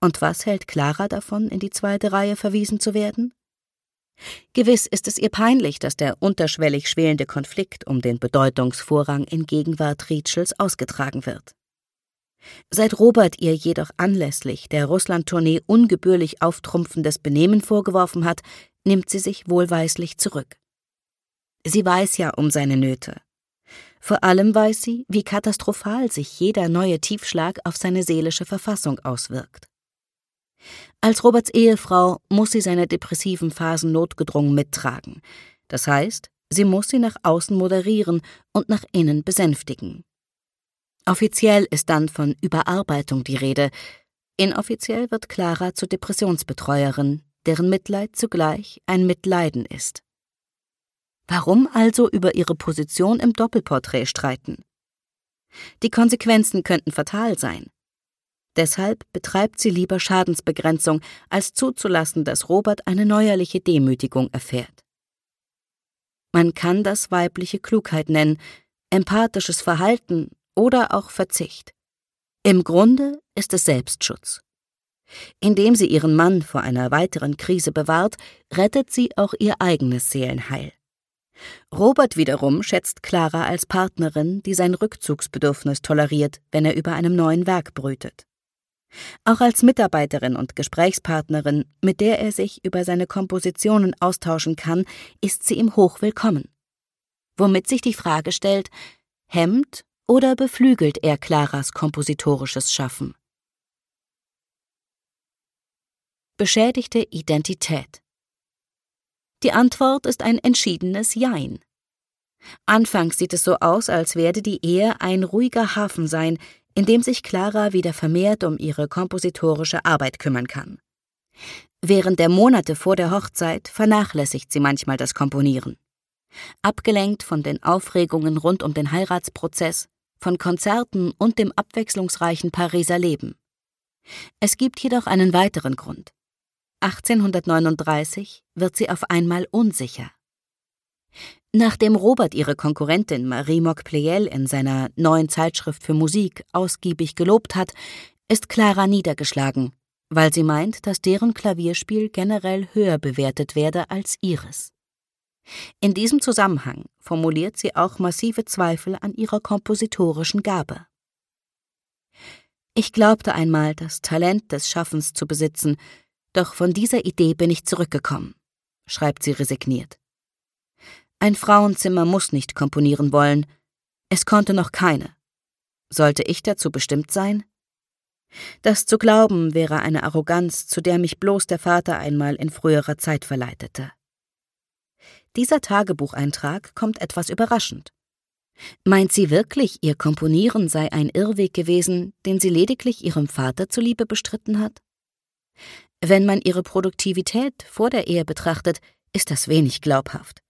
Und was hält Clara davon, in die zweite Reihe verwiesen zu werden? Gewiss ist es ihr peinlich, dass der unterschwellig schwelende Konflikt um den Bedeutungsvorrang in Gegenwart Rietschels ausgetragen wird. Seit Robert ihr jedoch anlässlich der Russland-Tournee ungebührlich auftrumpfendes Benehmen vorgeworfen hat, nimmt sie sich wohlweislich zurück. Sie weiß ja um seine Nöte. Vor allem weiß sie, wie katastrophal sich jeder neue Tiefschlag auf seine seelische Verfassung auswirkt. Als Roberts Ehefrau muss sie seine depressiven Phasen notgedrungen mittragen. Das heißt, sie muss sie nach außen moderieren und nach innen besänftigen. Offiziell ist dann von Überarbeitung die Rede. Inoffiziell wird Clara zur Depressionsbetreuerin, deren Mitleid zugleich ein Mitleiden ist. Warum also über ihre Position im Doppelporträt streiten? Die Konsequenzen könnten fatal sein. Deshalb betreibt sie lieber Schadensbegrenzung, als zuzulassen, dass Robert eine neuerliche Demütigung erfährt. Man kann das weibliche Klugheit nennen, empathisches Verhalten oder auch Verzicht. Im Grunde ist es Selbstschutz. Indem sie ihren Mann vor einer weiteren Krise bewahrt, rettet sie auch ihr eigenes Seelenheil. Robert wiederum schätzt Clara als Partnerin, die sein Rückzugsbedürfnis toleriert, wenn er über einem neuen Werk brütet. Auch als Mitarbeiterin und Gesprächspartnerin, mit der er sich über seine Kompositionen austauschen kann, ist sie ihm hochwillkommen. Womit sich die Frage stellt, hemmt oder beflügelt er Claras kompositorisches Schaffen? Beschädigte Identität. Die Antwort ist ein entschiedenes Jein. Anfangs sieht es so aus, als werde die Ehe ein ruhiger Hafen sein, in dem sich Clara wieder vermehrt um ihre kompositorische Arbeit kümmern kann. Während der Monate vor der Hochzeit vernachlässigt sie manchmal das Komponieren. Abgelenkt von den Aufregungen rund um den Heiratsprozess, von Konzerten und dem abwechslungsreichen Pariser Leben. Es gibt jedoch einen weiteren Grund. 1839 wird sie auf einmal unsicher. Nachdem Robert ihre Konkurrentin Marie Mock-Pleyel in seiner neuen Zeitschrift für Musik ausgiebig gelobt hat, ist Clara niedergeschlagen, weil sie meint, dass deren Klavierspiel generell höher bewertet werde als ihres. In diesem Zusammenhang formuliert sie auch massive Zweifel an ihrer kompositorischen Gabe. Ich glaubte einmal, das Talent des Schaffens zu besitzen, doch von dieser Idee bin ich zurückgekommen, schreibt sie resigniert. Ein Frauenzimmer muss nicht komponieren wollen. Es konnte noch keine. Sollte ich dazu bestimmt sein? Das zu glauben wäre eine Arroganz, zu der mich bloß der Vater einmal in früherer Zeit verleitete. Dieser Tagebucheintrag kommt etwas überraschend. Meint sie wirklich, ihr Komponieren sei ein Irrweg gewesen, den sie lediglich ihrem Vater zuliebe bestritten hat? Wenn man ihre Produktivität vor der Ehe betrachtet, ist das wenig glaubhaft.